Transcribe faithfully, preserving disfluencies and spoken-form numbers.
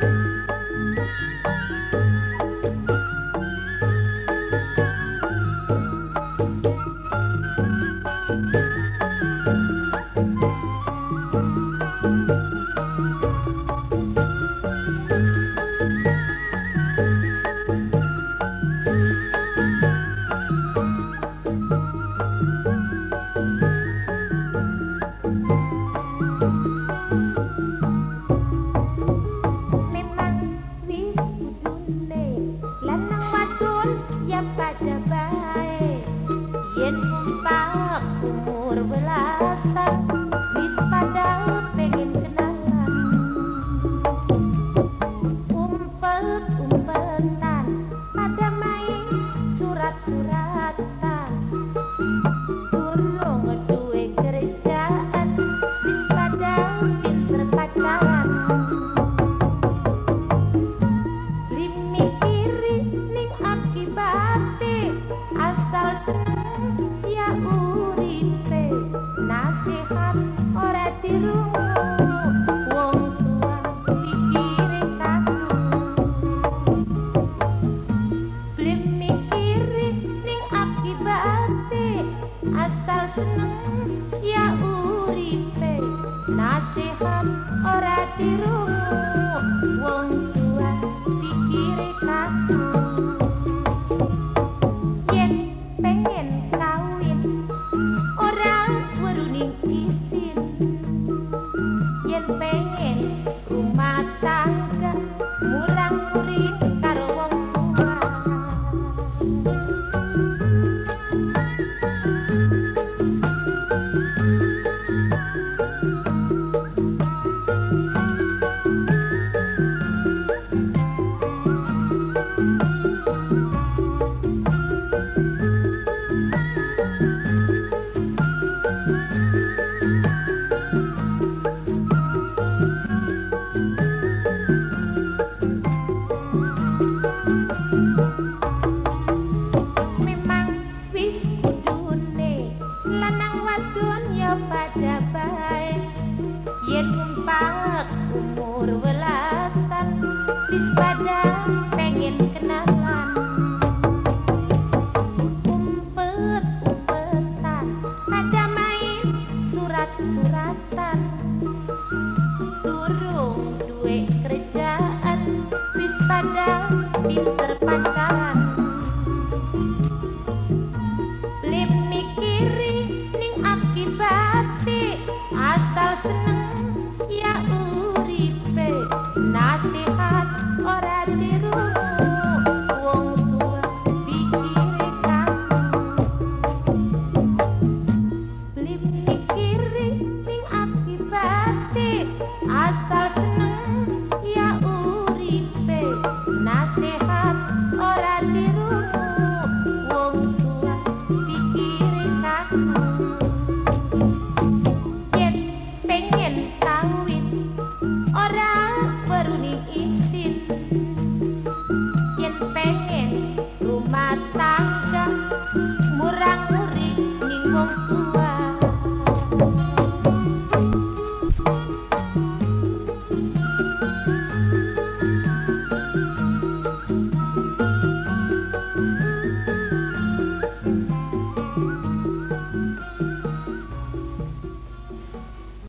Yen umpak umur belasan wis pada pengen kenalan, umpet-umpetan pada main surat-suratan, urung duwe kerjaan wis pada pinter pacaran. Beli mikiri ning akibate asal seneng ya uripe, nasihat ora dirungu wong tua pikire kaku. Beli mikiri ning akibate asal seneng ya uripe, nasihat ora dirungu wong tua pikire kaku. Yen pengen kawin ora weruning isin, yen pengen rumah tangga murang-muring karo wong tua. Pada baik yen umpak umur belasan wis pada pengen kenalan, umpet-umpetan pada main surat-suratan, durung duwe kerjaan wis pada pinter pacaran. Beli mikiri ning akibate asal seneng ya uripe, nasihat ora dirungu wong tua pikire kaku. Beli mikiri ning akibate asal